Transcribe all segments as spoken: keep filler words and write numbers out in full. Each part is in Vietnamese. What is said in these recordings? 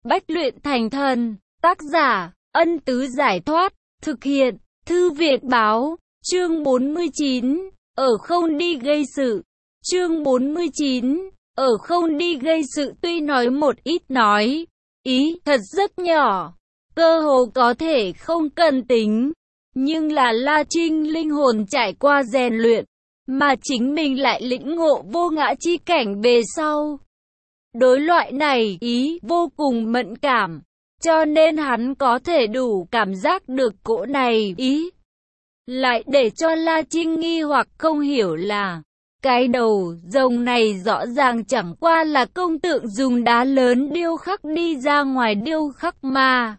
Bách luyện thành thần. Tác giả, Ân Tứ Giải Thoát. Thực hiện, Thư Viện Báo. Chương bốn mươi chín. Ở không đi gây sự. Chương bốn mươi chín. Ở không đi gây sự. Tuy nói một ít nói, ý thật rất nhỏ, cơ hồ có thể không cần tính, nhưng là La Trinh linh hồn trải qua rèn luyện, mà chính mình lại lĩnh ngộ vô ngã chi cảnh về sau. Đối loại này ý vô cùng mẫn cảm, cho nên hắn có thể đủ cảm giác được cỗ này ý. Lại để cho La Trinh nghi hoặc không hiểu là, cái đầu rồng này rõ ràng chẳng qua là công tượng dùng đá lớn điêu khắc đi ra ngoài điêu khắc mà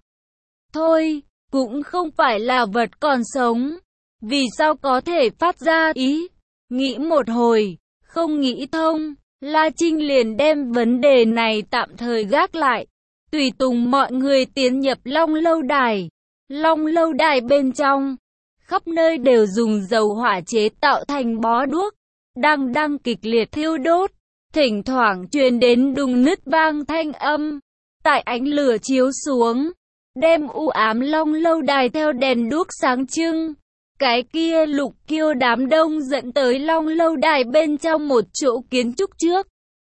thôi, cũng không phải là vật còn sống. Vì sao có thể phát ra ý? Nghĩ một hồi, không nghĩ thông, La Trinh liền đem vấn đề này tạm thời gác lại, tùy tùng mọi người tiến nhập Long Lâu Đài. Long Lâu Đài bên trong, khắp nơi đều dùng dầu hỏa chế tạo thành bó đuốc, đang đang kịch liệt thiêu đốt, thỉnh thoảng truyền đến đùng nứt vang thanh âm. Tại ánh lửa chiếu xuống, đem u ám Long Lâu Đài theo đèn đuốc sáng trưng. Cái kia Lục Kiêu đám đông dẫn tới Long Lâu Đài bên trong một chỗ kiến trúc trước.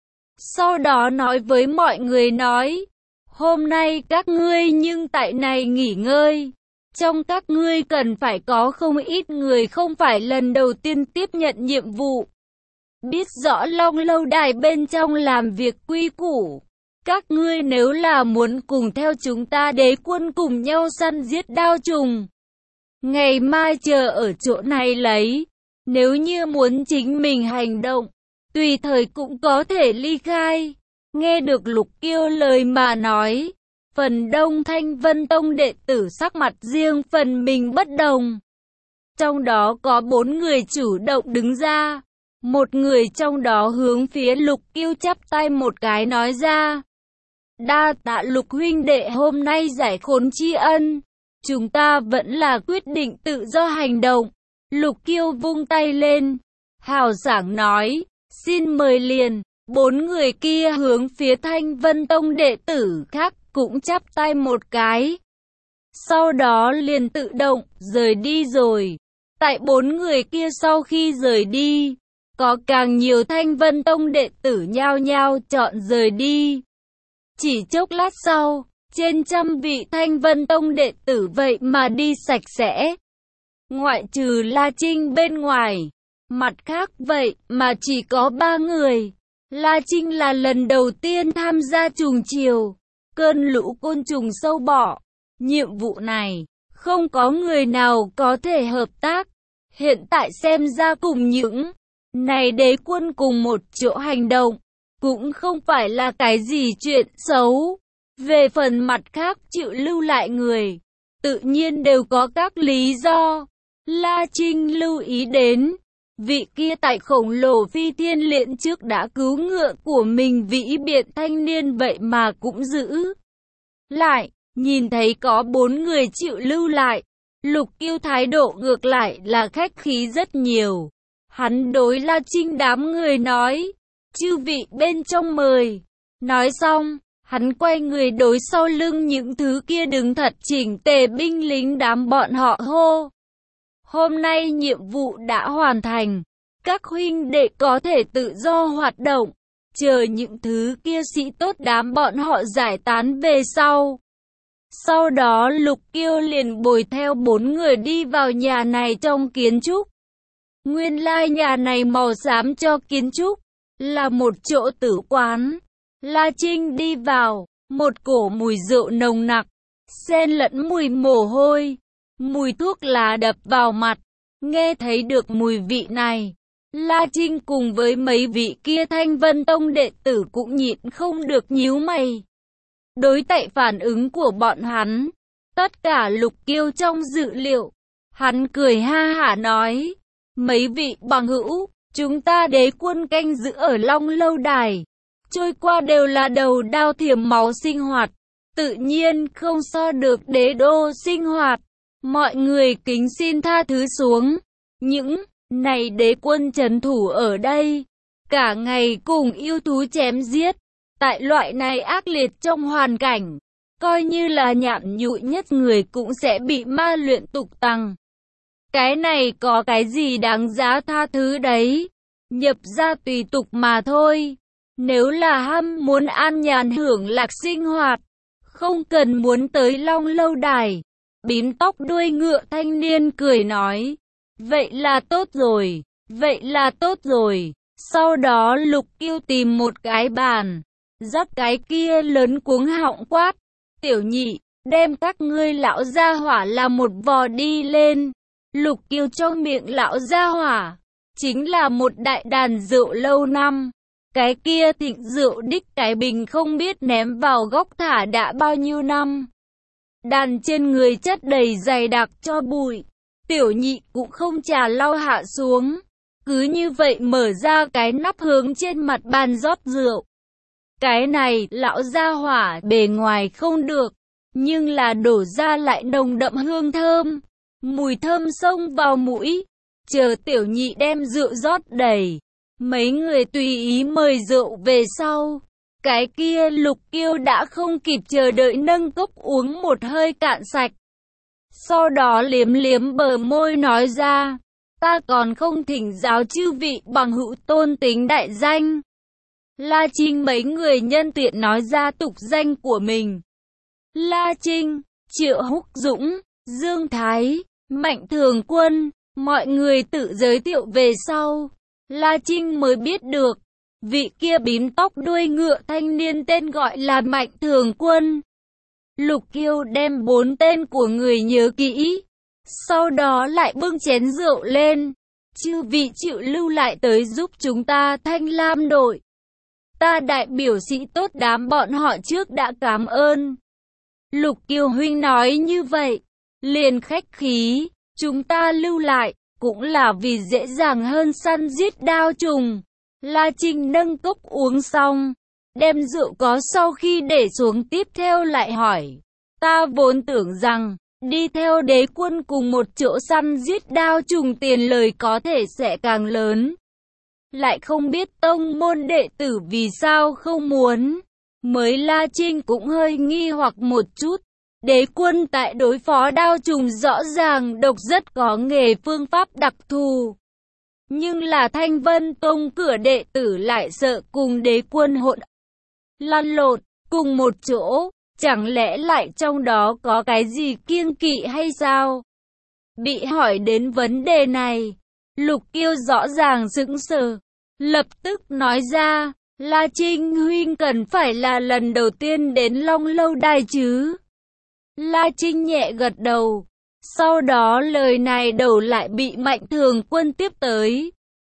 Sau đó nói với mọi người nói, hôm nay các ngươi nhưng tại này nghỉ ngơi. Trong các ngươi cần phải có không ít người không phải lần đầu tiên tiếp nhận nhiệm vụ. Biết rõ Long Lâu Đài bên trong làm việc quy củ. Các ngươi nếu là muốn cùng theo chúng ta Đế Quân cùng nhau săn giết đao trùng, ngày mai chờ ở chỗ này lấy. Nếu như muốn chính mình hành động, tùy thời cũng có thể ly khai. Nghe được Lục Kiêu lời mà nói, phần đông Thanh Vân Tông đệ tử sắc mặt riêng phần mình bất đồng. Trong đó có bốn người chủ động đứng ra. Một người trong đó hướng phía Lục Kiêu chắp tay một cái nói ra, đa tạ Lục huynh đệ hôm nay giải khốn tri ân. Chúng ta vẫn là quyết định tự do hành động. Lục Kiêu vung tay lên, hào sảng nói, xin mời liền. Bốn người kia hướng phía Thanh Vân Tông đệ tử khác cũng chắp tay một cái. Sau đó liền tự động rời đi rồi. Tại bốn người kia sau khi rời đi, có càng nhiều Thanh Vân Tông đệ tử nhao nhao chọn rời đi. Chỉ chốc lát sau, trên trăm vị Thanh Vân Tông đệ tử vậy mà đi sạch sẽ. Ngoại trừ La Trinh bên ngoài, mặt khác vậy mà chỉ có ba người. La Trinh là lần đầu tiên tham gia trùng chiều, cơn lũ côn trùng sâu bọ. Nhiệm vụ này, không có người nào có thể hợp tác. Hiện tại xem ra cùng những này Đế Quân cùng một chỗ hành động, cũng không phải là cái gì chuyện xấu. Về phần mặt khác chịu lưu lại người, tự nhiên đều có các lý do. La Trinh lưu ý đến, vị kia tại khổng lồ phi thiên liễn trước đã cứu ngựa của mình vĩ biện thanh niên vậy mà cũng giữ lại. Nhìn thấy có bốn người chịu lưu lại, Lục Kiêu thái độ ngược lại là khách khí rất nhiều. Hắn đối La Trinh đám người nói, chư vị bên trong mời. Nói xong, hắn quay người đối sau lưng những thứ kia đứng thật chỉnh tề binh lính đám bọn họ hô. Hôm nay nhiệm vụ đã hoàn thành, các huynh đệ có thể tự do hoạt động, chờ những thứ kia sĩ tốt đám bọn họ giải tán về sau. Sau đó Lục Kiêu liền bồi theo bốn người đi vào nhà này trong kiến trúc. Nguyên lai nhà này màu xám cho kiến trúc, là một chỗ tử quán. La Trinh đi vào, một cổ mùi rượu nồng nặc, xen lẫn mùi mồ hôi, mùi thuốc lá đập vào mặt. Nghe thấy được mùi vị này, La Trinh cùng với mấy vị kia Thanh Vân Tông đệ tử cũng nhịn không được nhíu mày. Đối tại phản ứng của bọn hắn, tất cả Lục Kiêu trong dự liệu. Hắn cười ha hả nói, mấy vị bằng hữu, chúng ta Đế Quân canh giữ ở Long Lâu Đài, trôi qua đều là đầu đao thiểm máu sinh hoạt, tự nhiên không so được đế đô sinh hoạt. Mọi người kính xin tha thứ xuống. Những này Đế Quân trấn thủ ở đây, cả ngày cùng yêu thú chém giết. Tại loại này ác liệt trong hoàn cảnh, coi như là nhảm nhụi nhất người cũng sẽ bị ma luyện tục tăng. Cái này có cái gì đáng giá tha thứ đấy, nhập gia tùy tục mà thôi. Nếu là ham muốn an nhàn hưởng lạc sinh hoạt, không cần muốn tới Long lâu đài. Bím tóc đuôi ngựa thanh niên cười nói, vậy là tốt rồi, vậy là tốt rồi. Sau đó Lục Kiêu tìm một cái bàn, dắt cái kia lớn cuống họng quát, tiểu nhị, đem các ngươi lão gia hỏa là một vò đi lên. Lục Kiêu trong miệng lão gia hỏa, chính là một đại đàn rượu lâu năm. Cái kia thịnh rượu đích cái bình không biết ném vào góc thả đã bao nhiêu năm. Đàn trên người chất đầy dày đặc cho bụi. Tiểu nhị cũng không trà lau hạ xuống. Cứ như vậy mở ra cái nắp hướng trên mặt bàn rót rượu. Cái này lão gia hỏa bề ngoài không được, nhưng là đổ ra lại nồng đậm hương thơm. Mùi thơm xông vào mũi. Chờ tiểu nhị đem rượu rót đầy, mấy người tùy ý mời rượu về sau. Cái kia Lục Kiêu đã không kịp chờ đợi nâng cốc uống một hơi cạn sạch. Sau đó liếm liếm bờ môi nói ra, ta còn không thỉnh giáo chư vị bằng hữu tôn tính đại danh. La Trinh mấy người nhân tiện nói ra tục danh của mình. La Trinh, Triệu Húc Dũng, Dương Thái, Mạnh Thường Quân, mọi người tự giới thiệu về sau. La Trinh mới biết được, vị kia bím tóc đuôi ngựa thanh niên tên gọi là Mạnh Thường Quân. Lục Kiêu đem bốn tên của người nhớ kỹ, sau đó lại bưng chén rượu lên. Chư vị chịu lưu lại tới giúp chúng ta Thanh Lam đội. Ta đại biểu sĩ tốt đám bọn họ trước đã cảm ơn. Lục Kiêu huynh nói như vậy, liền khách khí, chúng ta lưu lại, cũng là vì dễ dàng hơn săn giết đao trùng. La Trinh nâng cốc uống xong, đem rượu có sau khi để xuống tiếp theo lại hỏi, ta vốn tưởng rằng, đi theo đế quân cùng một chỗ săn giết đao trùng tiền lời có thể sẽ càng lớn. Lại không biết tông môn đệ tử vì sao không muốn. Mới La Trinh cũng hơi nghi hoặc một chút. Đế quân tại đối phó đao trùng rõ ràng độc rất có nghề phương pháp đặc thù. Nhưng là Thanh Vân Tông cửa đệ tử lại sợ cùng đế quân hỗn lăn lộn cùng một chỗ. Chẳng lẽ lại trong đó có cái gì kiêng kỵ hay sao? Bị hỏi đến vấn đề này, Lục Kiêu rõ ràng sững sờ, lập tức nói ra, La Trinh huynh cần phải là lần đầu tiên đến Long lâu đài chứ? La Trinh nhẹ gật đầu, sau đó lời này đầu lại bị Mạnh Thường Quân tiếp tới.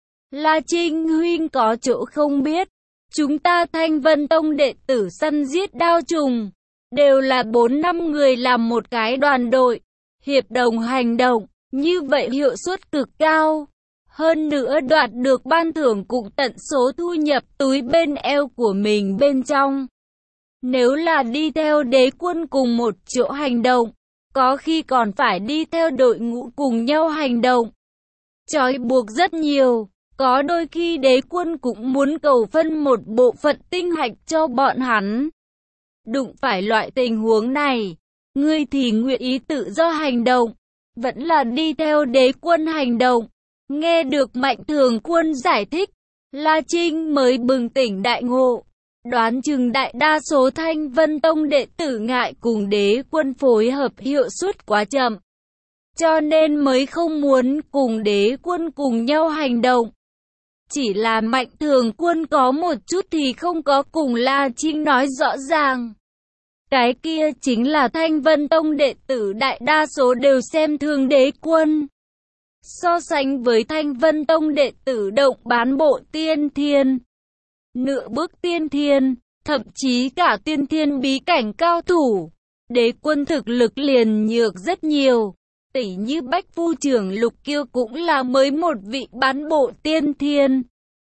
La Trinh huynh có chỗ không biết, chúng ta Thanh Vân Tông đệ tử săn giết đao trùng, đều là bốn năm người làm một cái đoàn đội, hiệp đồng hành động, như vậy hiệu suất cực cao. Hơn nữa đoạt được ban thưởng cũng tận số thu nhập túi bên eo của mình bên trong. Nếu là đi theo đế quân cùng một chỗ hành động, có khi còn phải đi theo đội ngũ cùng nhau hành động. Trói buộc rất nhiều, có đôi khi đế quân cũng muốn cầu phân một bộ phận tinh hạch cho bọn hắn. Đụng phải loại tình huống này, ngươi thì nguyện ý tự do hành động, vẫn là đi theo đế quân hành động. Nghe được Mạnh Thường Quân giải thích, La Trinh mới bừng tỉnh đại ngộ. Đoán chừng đại đa số Thanh Vân Tông đệ tử ngại cùng đế quân phối hợp hiệu suất quá chậm, cho nên mới không muốn cùng đế quân cùng nhau hành động. Chỉ là Mạnh Thường Quân có một chút thì không có cùng La Trinh nói rõ ràng. Cái kia chính là Thanh Vân Tông đệ tử đại đa số đều xem thường đế quân. So sánh với Thanh Vân Tông đệ tử động bán bộ tiên thiên, nửa bước tiên thiên, thậm chí cả tiên thiên bí cảnh cao thủ, đế quân thực lực liền nhược rất nhiều. Tỷ như Bách Phu trưởng Lục Kiêu cũng là mới một vị bán bộ tiên thiên,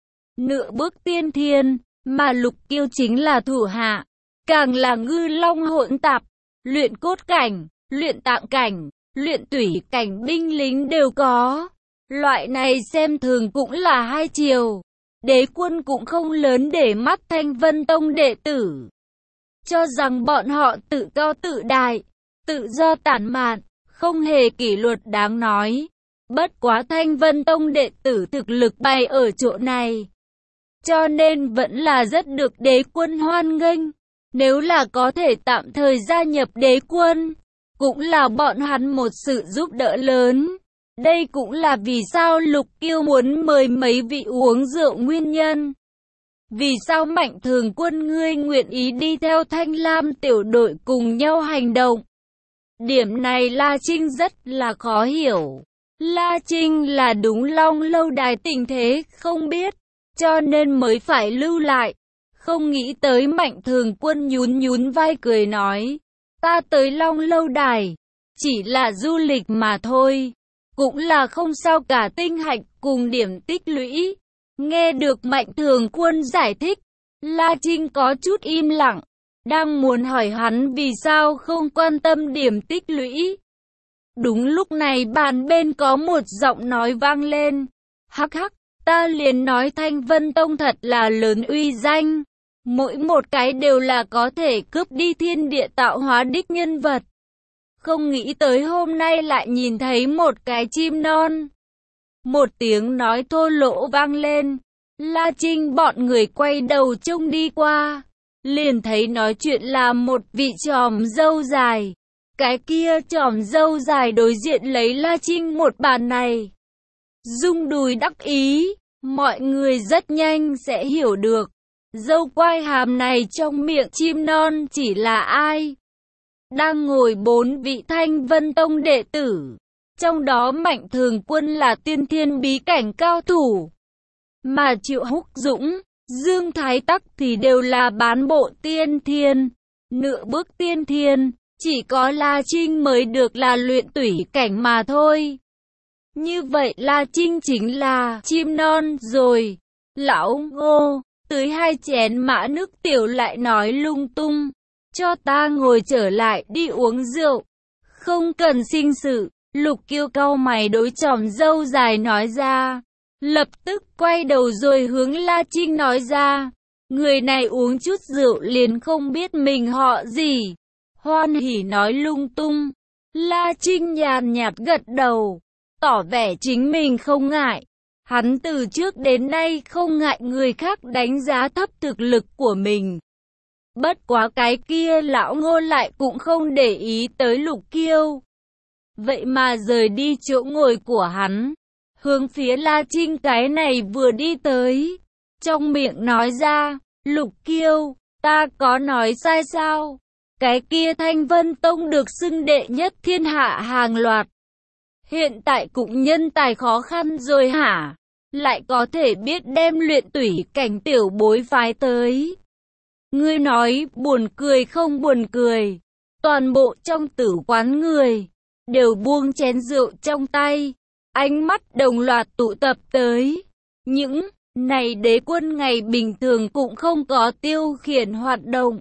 nửa bước tiên thiên, mà Lục Kiêu chính là thủ hạ, càng là ngư long hỗn tạp, luyện cốt cảnh, luyện tạng cảnh, luyện tủy cảnh binh lính đều có. Loại này xem thường cũng là hai chiều. Đế quân cũng không lớn để mắt Thanh Vân Tông đệ tử. cho rằng bọn họ tự cao tự đại, tự do tản mạn, không hề kỷ luật đáng nói. Bất quá Thanh Vân Tông đệ tử thực lực bày ở chỗ này, cho nên vẫn là rất được đế quân hoan nghênh. Nếu là có thể tạm thời gia nhập đế quân, cũng là bọn hắn một sự giúp đỡ lớn. Đây cũng là vì sao Lục Kiêu muốn mời mấy vị uống rượu nguyên nhân. Vì sao Mạnh Thường Quân ngươi nguyện ý đi theo Thanh Lam tiểu đội cùng nhau hành động? Điểm này La Trinh rất là khó hiểu. La Trinh là đúng Long Lâu Đài tình thế không biết, cho nên mới phải lưu lại. Không nghĩ tới Mạnh Thường Quân nhún nhún vai cười nói, ta tới Long Lâu Đài, chỉ là du lịch mà thôi, cũng là không sao cả, tinh hạch cùng điểm tích lũy. Nghe được Mạnh Thường Quân giải thích, La Trinh có chút im lặng, đang muốn hỏi hắn vì sao không quan tâm điểm tích lũy. Đúng lúc này bàn bên có một giọng nói vang lên, hắc hắc, ta liền nói Thanh Vân Tông thật là lớn uy danh, mỗi một cái đều là có thể cướp đi thiên địa tạo hóa đích nhân vật. Không nghĩ tới hôm nay lại nhìn thấy một cái chim non. Một tiếng nói thô lỗ vang lên, La Trinh bọn người quay đầu trông đi qua, liền thấy nói chuyện là một vị tròm râu dài. Cái kia tròm râu dài đối diện lấy La Trinh một bàn này, rung đùi đắc ý, mọi người rất nhanh sẽ hiểu được, dâu quai hàm này trong miệng chim non chỉ là ai. Đang ngồi bốn vị Thanh Vân Tông đệ tử, trong đó Mạnh Thường Quân là tiên thiên bí cảnh cao thủ, mà Triệu Húc Dũng, Dương Thái Tắc thì đều là bán bộ tiên thiên, nửa bước tiên thiên, chỉ có La Trinh mới được là luyện tủy cảnh mà thôi. Như vậy La Trinh chính là chim non rồi. Lão Ngô, tới hai chén mã nước tiểu lại nói lung tung, cho ta ngồi trở lại đi uống rượu, không cần sinh sự. Lục Kiêu cau mày đối tròm râu dài nói ra, lập tức quay đầu rồi hướng La Trinh nói ra, người này uống chút rượu liền không biết mình họ gì, hoan hỉ nói lung tung. La Trinh nhàn nhạt gật đầu, tỏ vẻ chính mình không ngại. Hắn từ trước đến nay không ngại người khác đánh giá thấp thực lực của mình. Bất quá cái kia lão Ngô lại cũng không để ý tới Lục Kiêu, vậy mà rời đi chỗ ngồi của hắn, hướng phía La Trinh cái này vừa đi tới, trong miệng nói ra, Lục Kiêu, ta có nói sai sao? Cái kia Thanh Vân Tông được xưng đệ nhất thiên hạ hàng loạt, hiện tại cũng nhân tài khó khăn rồi hả? Lại có thể biết đem luyện tủy cảnh tiểu bối phái tới. Ngươi nói buồn cười không buồn cười? Toàn bộ trong tử quán người đều buông chén rượu trong tay, ánh mắt đồng loạt tụ tập tới. Những này đế quân ngày bình thường cũng không có tiêu khiển hoạt động,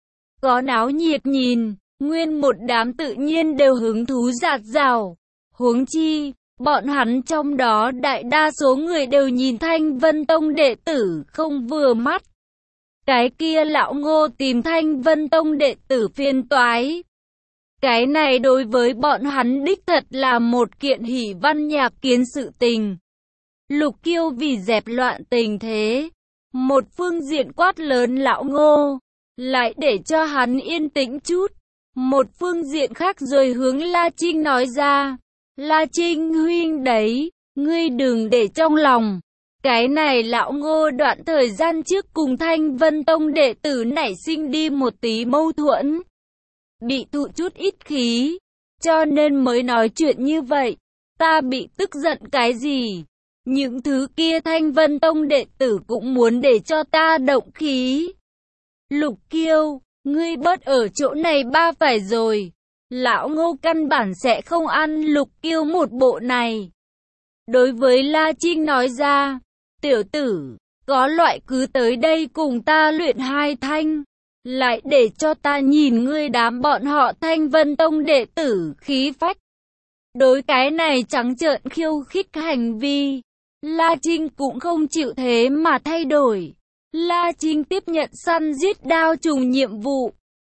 có náo nhiệt nhìn, nguyên một đám tự nhiên đều hứng thú rạt rào. Huống chi, bọn hắn trong đó đại đa số người đều nhìn Thanh Vân Tông đệ tử không vừa mắt. Cái kia lão Ngô tìm Thanh Vân Tông đệ tử phiền toái. Cái này đối với bọn hắn đích thật là một kiện hỷ văn nhạc kiến sự tình. Lục Kiêu vì dẹp loạn tình thế, một phương diện quát lớn lão Ngô, lại để cho hắn yên tĩnh chút. Một phương diện khác rồi hướng La Trinh nói ra, La Trinh huynh đấy, ngươi đừng để trong lòng. Cái này lão Ngô đoạn thời gian trước cùng Thanh Vân Tông đệ tử nảy sinh đi một tí mâu thuẫn, bị tụ chút ít khí, cho nên mới nói chuyện như vậy. Ta bị tức giận cái gì? Những thứ kia Thanh Vân Tông đệ tử cũng muốn để cho ta động khí. Lục Kiêu, ngươi bớt ở chỗ này ba phải rồi. Lão Ngô căn bản sẽ không ăn Lục Kiêu một bộ này. Đối với La Trinh nói ra, tiểu tử, có loại cứ tới đây cùng ta luyện hai thanh, lại để cho ta nhìn ngươi đám bọn họ Thanh Vân Tông đệ tử khí phách. Đối cái này trắng trợn khiêu khích hành vi, La Trinh cũng không chịu thế mà thay đổi. La Trinh tiếp nhận săn giết đao trùng nhiệm vụ,